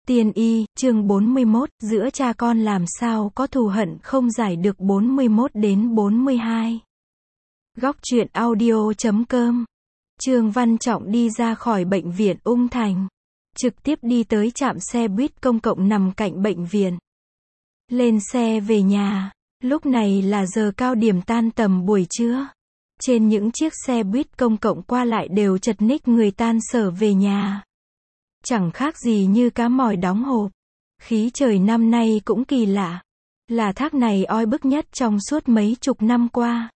Tiên y, chương 41, giữa cha con làm sao có thù hận không giải được 41 đến 42. Góc truyện audio.com. Trương Văn Trọng đi ra khỏi bệnh viện Ung Thành, trực tiếp đi tới trạm xe buýt công cộng nằm cạnh bệnh viện. Lên xe về nhà, lúc này là giờ cao điểm tan tầm buổi trưa. Trên những chiếc xe buýt công cộng qua lại đều chật ních người tan sở về nhà. Chẳng khác gì như cá mòi đóng hộp. Khí trời năm nay cũng kỳ lạ. Là thác này oi bức nhất trong suốt mấy chục năm qua.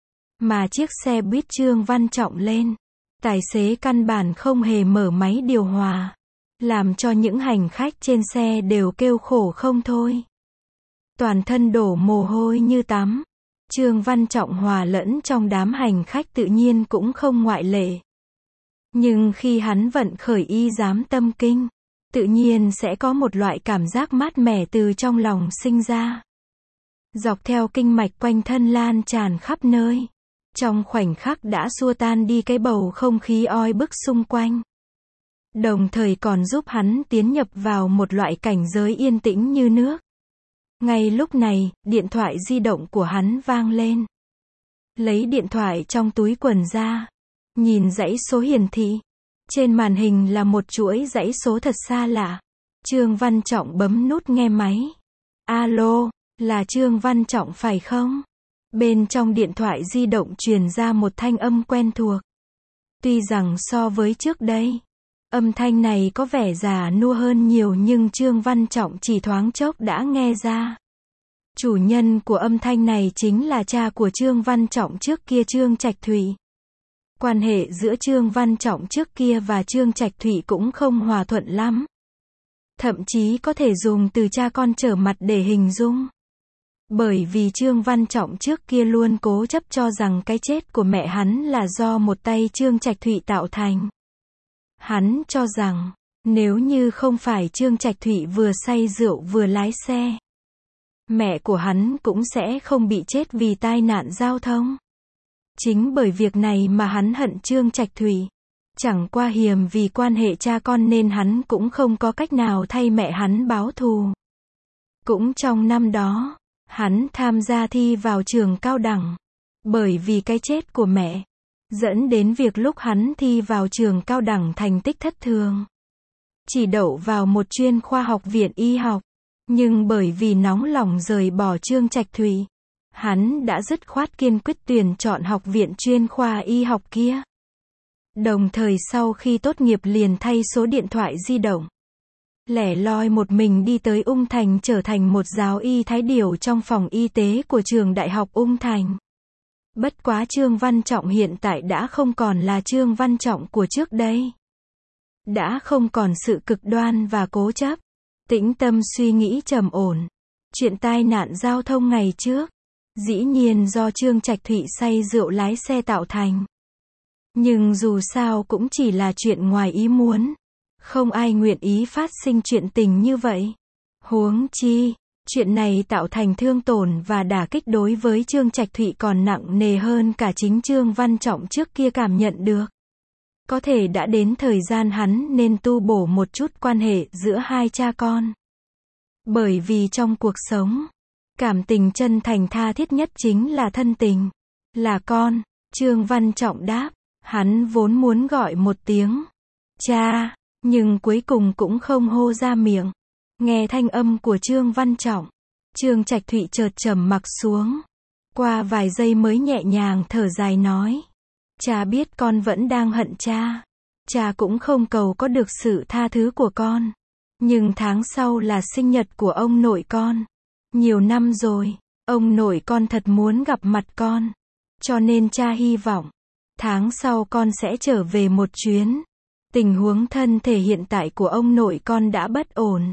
Mà chiếc xe buýt Trương Văn Trọng lên, tài xế căn bản không hề mở máy điều hòa, làm cho những hành khách trên xe đều kêu khổ không thôi. Toàn thân đổ mồ hôi như tắm. Trương Văn Trọng hòa lẫn trong đám hành khách tự nhiên cũng không ngoại lệ. Nhưng khi hắn vận khởi y giám tâm kinh, tự nhiên sẽ có một loại cảm giác mát mẻ từ trong lòng sinh ra. Dọc theo kinh mạch quanh thân lan tràn khắp nơi. Trong khoảnh khắc đã xua tan đi cái bầu không khí oi bức xung quanh. Đồng thời còn giúp hắn tiến nhập vào một loại cảnh giới yên tĩnh như nước. Ngay lúc này, điện thoại di động của hắn vang lên. Lấy điện thoại trong túi quần ra, nhìn dãy số hiển thị. Trên màn hình là một chuỗi dãy số thật xa lạ. Trương Văn Trọng bấm nút nghe máy. Alo, là Trương Văn Trọng phải không? Bên trong điện thoại di động truyền ra một thanh âm quen thuộc. Tuy rằng so với trước đây, âm thanh này có vẻ già nua hơn nhiều nhưng Trương Văn Trọng chỉ thoáng chốc đã nghe ra. Chủ nhân của âm thanh này chính là cha của Trương Văn Trọng trước kia Trương Trạch Thụy. Quan hệ giữa Trương Văn Trọng trước kia và Trương Trạch Thụy cũng không hòa thuận lắm. Thậm chí có thể dùng từ cha con trở mặt để hình dung. Bởi vì Trương Văn Trọng trước kia luôn cố chấp cho rằng cái chết của mẹ hắn là do một tay Trương Trạch Thụy tạo thành. Hắn cho rằng, nếu như không phải Trương Trạch Thụy vừa say rượu vừa lái xe, mẹ của hắn cũng sẽ không bị chết vì tai nạn giao thông. Chính bởi việc này mà hắn hận Trương Trạch Thụy. Chẳng qua hiềm vì quan hệ cha con nên hắn cũng không có cách nào thay mẹ hắn báo thù. Cũng trong năm đó, hắn tham gia thi vào trường cao đẳng. Bởi vì cái chết của mẹ, dẫn đến việc lúc hắn thi vào trường cao đẳng thành tích thất thường. Chỉ đậu vào một chuyên khoa học viện y học. Nhưng bởi vì nóng lòng rời bỏ Trương Trạch Thụy, hắn đã dứt khoát kiên quyết tuyển chọn học viện chuyên khoa y học kia. Đồng thời sau khi tốt nghiệp liền thay số điện thoại di động. Lẻ loi một mình đi tới Ung Thành trở thành một giáo y thái điểu trong phòng y tế của trường đại học Ung Thành. Bất quá Trương Văn Trọng hiện tại đã không còn là Trương Văn Trọng của trước đây. Đã không còn sự cực đoan và cố chấp. Tĩnh tâm suy nghĩ trầm ổn. Chuyện tai nạn giao thông ngày trước, dĩ nhiên do Trương Trạch Thụy say rượu lái xe tạo thành. Nhưng dù sao cũng chỉ là chuyện ngoài ý muốn. Không ai nguyện ý phát sinh chuyện tình như vậy. Huống chi, chuyện này tạo thành thương tổn và đả kích đối với Trương Trạch Thụy còn nặng nề hơn cả chính Trương Văn Trọng trước kia cảm nhận được. Có thể đã đến thời gian hắn nên tu bổ một chút quan hệ giữa hai cha con. Bởi vì trong cuộc sống, cảm tình chân thành tha thiết nhất chính là thân tình. Là con, Trương Văn Trọng đáp. Hắn vốn muốn gọi một tiếng cha, nhưng cuối cùng cũng không hô ra miệng. Nghe thanh âm của Trương Văn Trọng, Trương Trạch Thụy chợt trầm mặc xuống. Qua vài giây mới nhẹ nhàng thở dài nói. Cha biết con vẫn đang hận cha. Cha cũng không cầu có được sự tha thứ của con. Nhưng tháng sau là sinh nhật của ông nội con. Nhiều năm rồi, ông nội con thật muốn gặp mặt con. Cho nên cha hy vọng, tháng sau con sẽ trở về một chuyến. Tình huống thân thể hiện tại của ông nội con đã bất ổn.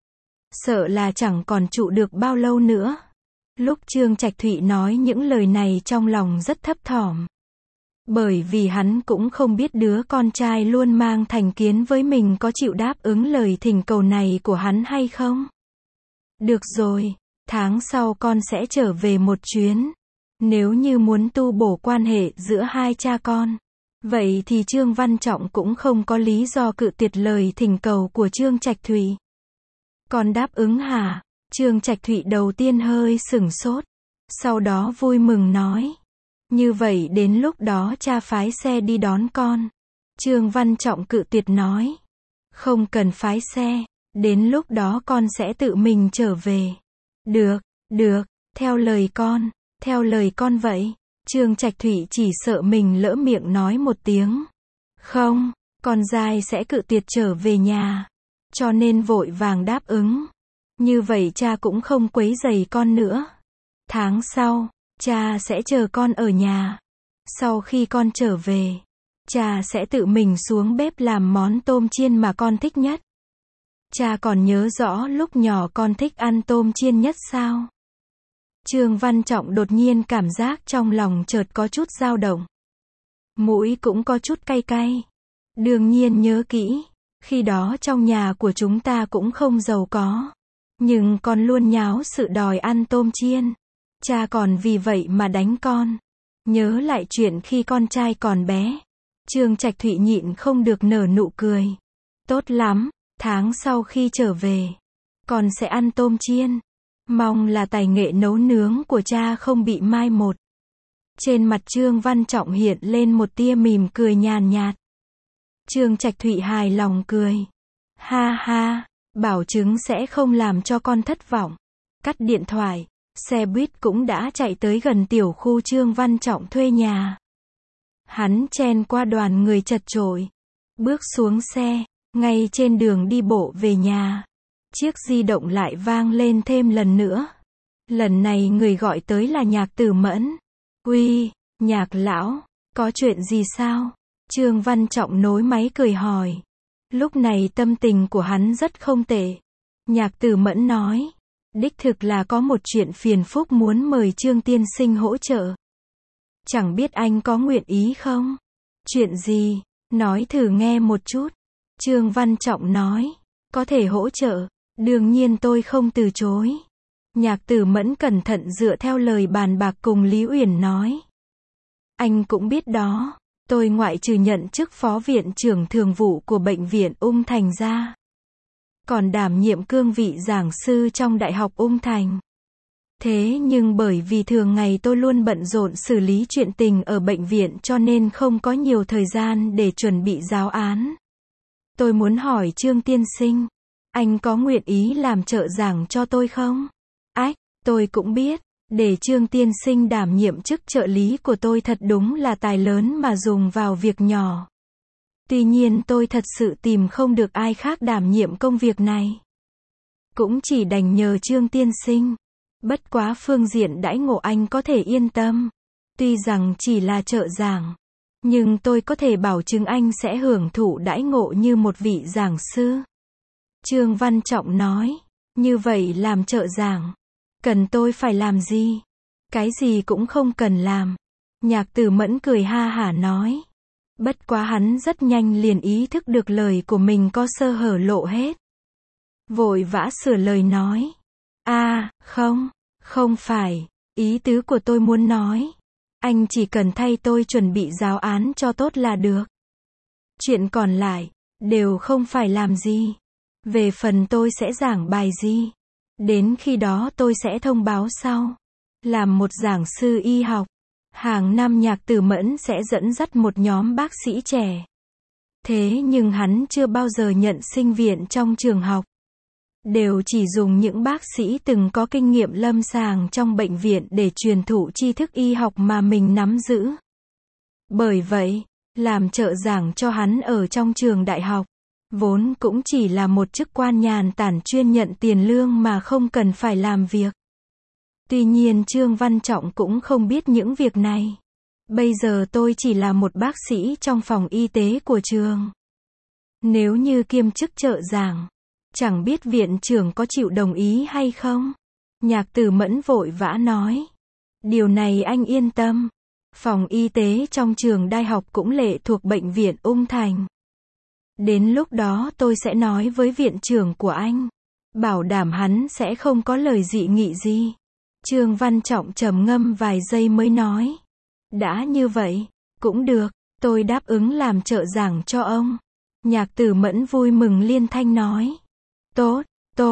Sợ là chẳng còn trụ được bao lâu nữa. Lúc Trương Trạch Thụy nói những lời này trong lòng rất thấp thỏm. Bởi vì hắn cũng không biết đứa con trai luôn mang thành kiến với mình có chịu đáp ứng lời thỉnh cầu này của hắn hay không. Được rồi, tháng sau con sẽ trở về một chuyến. Nếu như muốn tu bổ quan hệ giữa hai cha con, vậy thì Trương Văn Trọng cũng không có lý do cự tuyệt lời thỉnh cầu của Trương Trạch Thụy. Con đáp ứng hả? Trương Trạch Thụy đầu tiên hơi sửng sốt, sau đó vui mừng nói. Như vậy đến lúc đó cha phái xe đi đón con. Trương Văn Trọng cự tuyệt nói. Không cần phái xe, đến lúc đó con sẽ tự mình trở về. Được, được, theo lời con vậy. Trương Trạch Thụy chỉ sợ mình lỡ miệng nói một tiếng. Không, con dai sẽ cự tuyệt trở về nhà. Cho nên vội vàng đáp ứng. Như vậy cha cũng không quấy rầy con nữa. Tháng sau, cha sẽ chờ con ở nhà. Sau khi con trở về, cha sẽ tự mình xuống bếp làm món tôm chiên mà con thích nhất. Cha còn nhớ rõ lúc nhỏ con thích ăn tôm chiên nhất sao? Trương Văn Trọng đột nhiên cảm giác trong lòng chợt có chút dao động. Mũi cũng có chút cay cay. Đương nhiên nhớ kỹ, khi đó trong nhà của chúng ta cũng không giàu có. Nhưng con luôn nháo sự đòi ăn tôm chiên. Cha còn vì vậy mà đánh con. Nhớ lại chuyện khi con trai còn bé. Trương Trạch Thụy nhịn không được nở nụ cười. Tốt lắm, tháng sau khi trở về, con sẽ ăn tôm chiên. Mong là tài nghệ nấu nướng của cha không bị mai một. Trên mặt Trương Văn Trọng hiện lên một tia mỉm cười nhàn nhạt. Trương Trạch Thụy hài lòng cười. Ha ha, bảo chứng sẽ không làm cho con thất vọng. Cắt điện thoại, xe buýt cũng đã chạy tới gần tiểu khu Trương Văn Trọng thuê nhà. Hắn chen qua đoàn người chật chội, bước xuống xe, ngay trên đường đi bộ về nhà. Chiếc di động lại vang lên thêm lần nữa. Lần này người gọi tới là Nhạc Tử Mẫn. Uy, Nhạc lão, có chuyện gì sao? Trương Văn Trọng nối máy cười hỏi. Lúc này tâm tình của hắn rất không tệ. Nhạc Tử Mẫn nói. Đích thực là có một chuyện phiền phức muốn mời Trương tiên sinh hỗ trợ. Chẳng biết anh có nguyện ý không? Chuyện gì? Nói thử nghe một chút. Trương Văn Trọng nói. Có thể hỗ trợ. Đương nhiên tôi không từ chối. Nhạc Tử Mẫn cẩn thận dựa theo lời bàn bạc cùng Lý Uyển nói. Anh cũng biết đó, tôi ngoại trừ nhận chức phó viện trưởng thường vụ của bệnh viện Ung Thành ra, còn đảm nhiệm cương vị giảng sư trong Đại học Ung Thành. Thế nhưng bởi vì thường ngày tôi luôn bận rộn xử lý chuyện tình ở bệnh viện cho nên không có nhiều thời gian để chuẩn bị giáo án. Tôi muốn hỏi Trương tiên sinh, anh có nguyện ý làm trợ giảng cho tôi không? Ách, tôi cũng biết, để Trương tiên sinh đảm nhiệm chức trợ lý của tôi thật đúng là tài lớn mà dùng vào việc nhỏ. Tuy nhiên tôi thật sự tìm không được ai khác đảm nhiệm công việc này. Cũng chỉ đành nhờ Trương tiên sinh. Bất quá phương diện đãi ngộ anh có thể yên tâm. Tuy rằng chỉ là trợ giảng, nhưng tôi có thể bảo chứng anh sẽ hưởng thụ đãi ngộ như một vị giảng sư. Trương Văn Trọng nói. Như vậy làm trợ giảng, cần tôi phải làm gì? Cái gì cũng không cần làm. Nhạc Tử Mẫn cười ha hả nói. Bất quá hắn rất nhanh liền ý thức được lời của mình có sơ hở lộ hết. Vội vã sửa lời nói. Không phải, ý tứ của tôi muốn nói. Anh chỉ cần thay tôi chuẩn bị giáo án cho tốt là được. Chuyện còn lại, đều không phải làm gì. Về phần tôi sẽ giảng bài gì, đến khi đó tôi sẽ thông báo sau. Làm một giảng sư y học, hàng năm Nhạc Tử Mẫn sẽ dẫn dắt một nhóm bác sĩ trẻ. Thế nhưng hắn chưa bao giờ nhận sinh viện trong trường học. Đều chỉ dùng những bác sĩ từng có kinh nghiệm lâm sàng trong bệnh viện để truyền thụ tri thức y học mà mình nắm giữ. Bởi vậy, làm trợ giảng cho hắn ở trong trường đại học, vốn cũng chỉ là một chức quan nhàn tản chuyên nhận tiền lương mà không cần phải làm việc. Tuy nhiên Trương Văn Trọng cũng không biết những việc này. Bây giờ tôi chỉ là một bác sĩ trong phòng y tế của trường. Nếu như kiêm chức trợ giảng, chẳng biết viện trưởng có chịu đồng ý hay không? Nhạc Tử Mẫn vội vã nói. Điều này anh yên tâm. Phòng y tế trong trường đại học cũng lệ thuộc bệnh viện Ung Thành. Đến lúc đó tôi sẽ nói với viện trưởng của anh. Bảo đảm hắn sẽ không có lời dị nghị gì. Trương Văn Trọng trầm ngâm vài giây mới nói. Đã như vậy, cũng được, tôi đáp ứng làm trợ giảng cho ông. Nhạc Tử Mẫn vui mừng liên thanh nói. Tốt, tốt,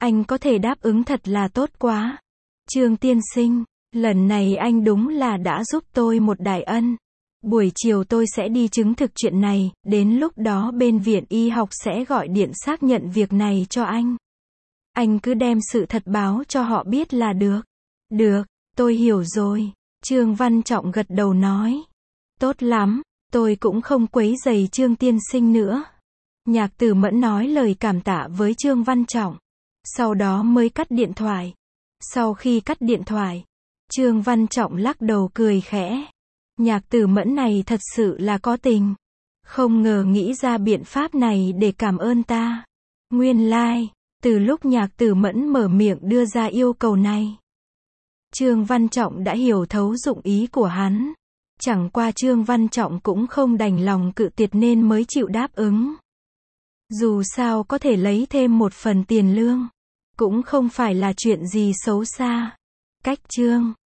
Anh có thể đáp ứng thật là tốt quá. Trương tiên sinh, lần này anh đúng là đã giúp tôi một đại ân. Buổi chiều tôi sẽ đi chứng thực chuyện này, đến lúc đó bên viện y học sẽ gọi điện xác nhận việc này cho anh. Anh cứ đem sự thật báo cho họ biết là được. Được, tôi hiểu rồi. Trương Văn Trọng gật đầu nói. Tốt lắm, tôi cũng không quấy rầy Trương tiên sinh nữa. Nhạc Tử Mẫn nói lời cảm tạ với Trương Văn Trọng. Sau đó mới cắt điện thoại. Sau khi cắt điện thoại, Trương Văn Trọng lắc đầu cười khẽ. Nhạc Tử Mẫn này thật sự là có tình. Không ngờ nghĩ ra biện pháp này để cảm ơn ta. Nguyên lai, từ lúc Nhạc Tử Mẫn mở miệng đưa ra yêu cầu này, Trương Văn Trọng đã hiểu thấu dụng ý của hắn. Chẳng qua Trương Văn Trọng cũng không đành lòng cự tuyệt nên mới chịu đáp ứng. Dù sao có thể lấy thêm một phần tiền lương, cũng không phải là chuyện gì xấu xa. Cách Trương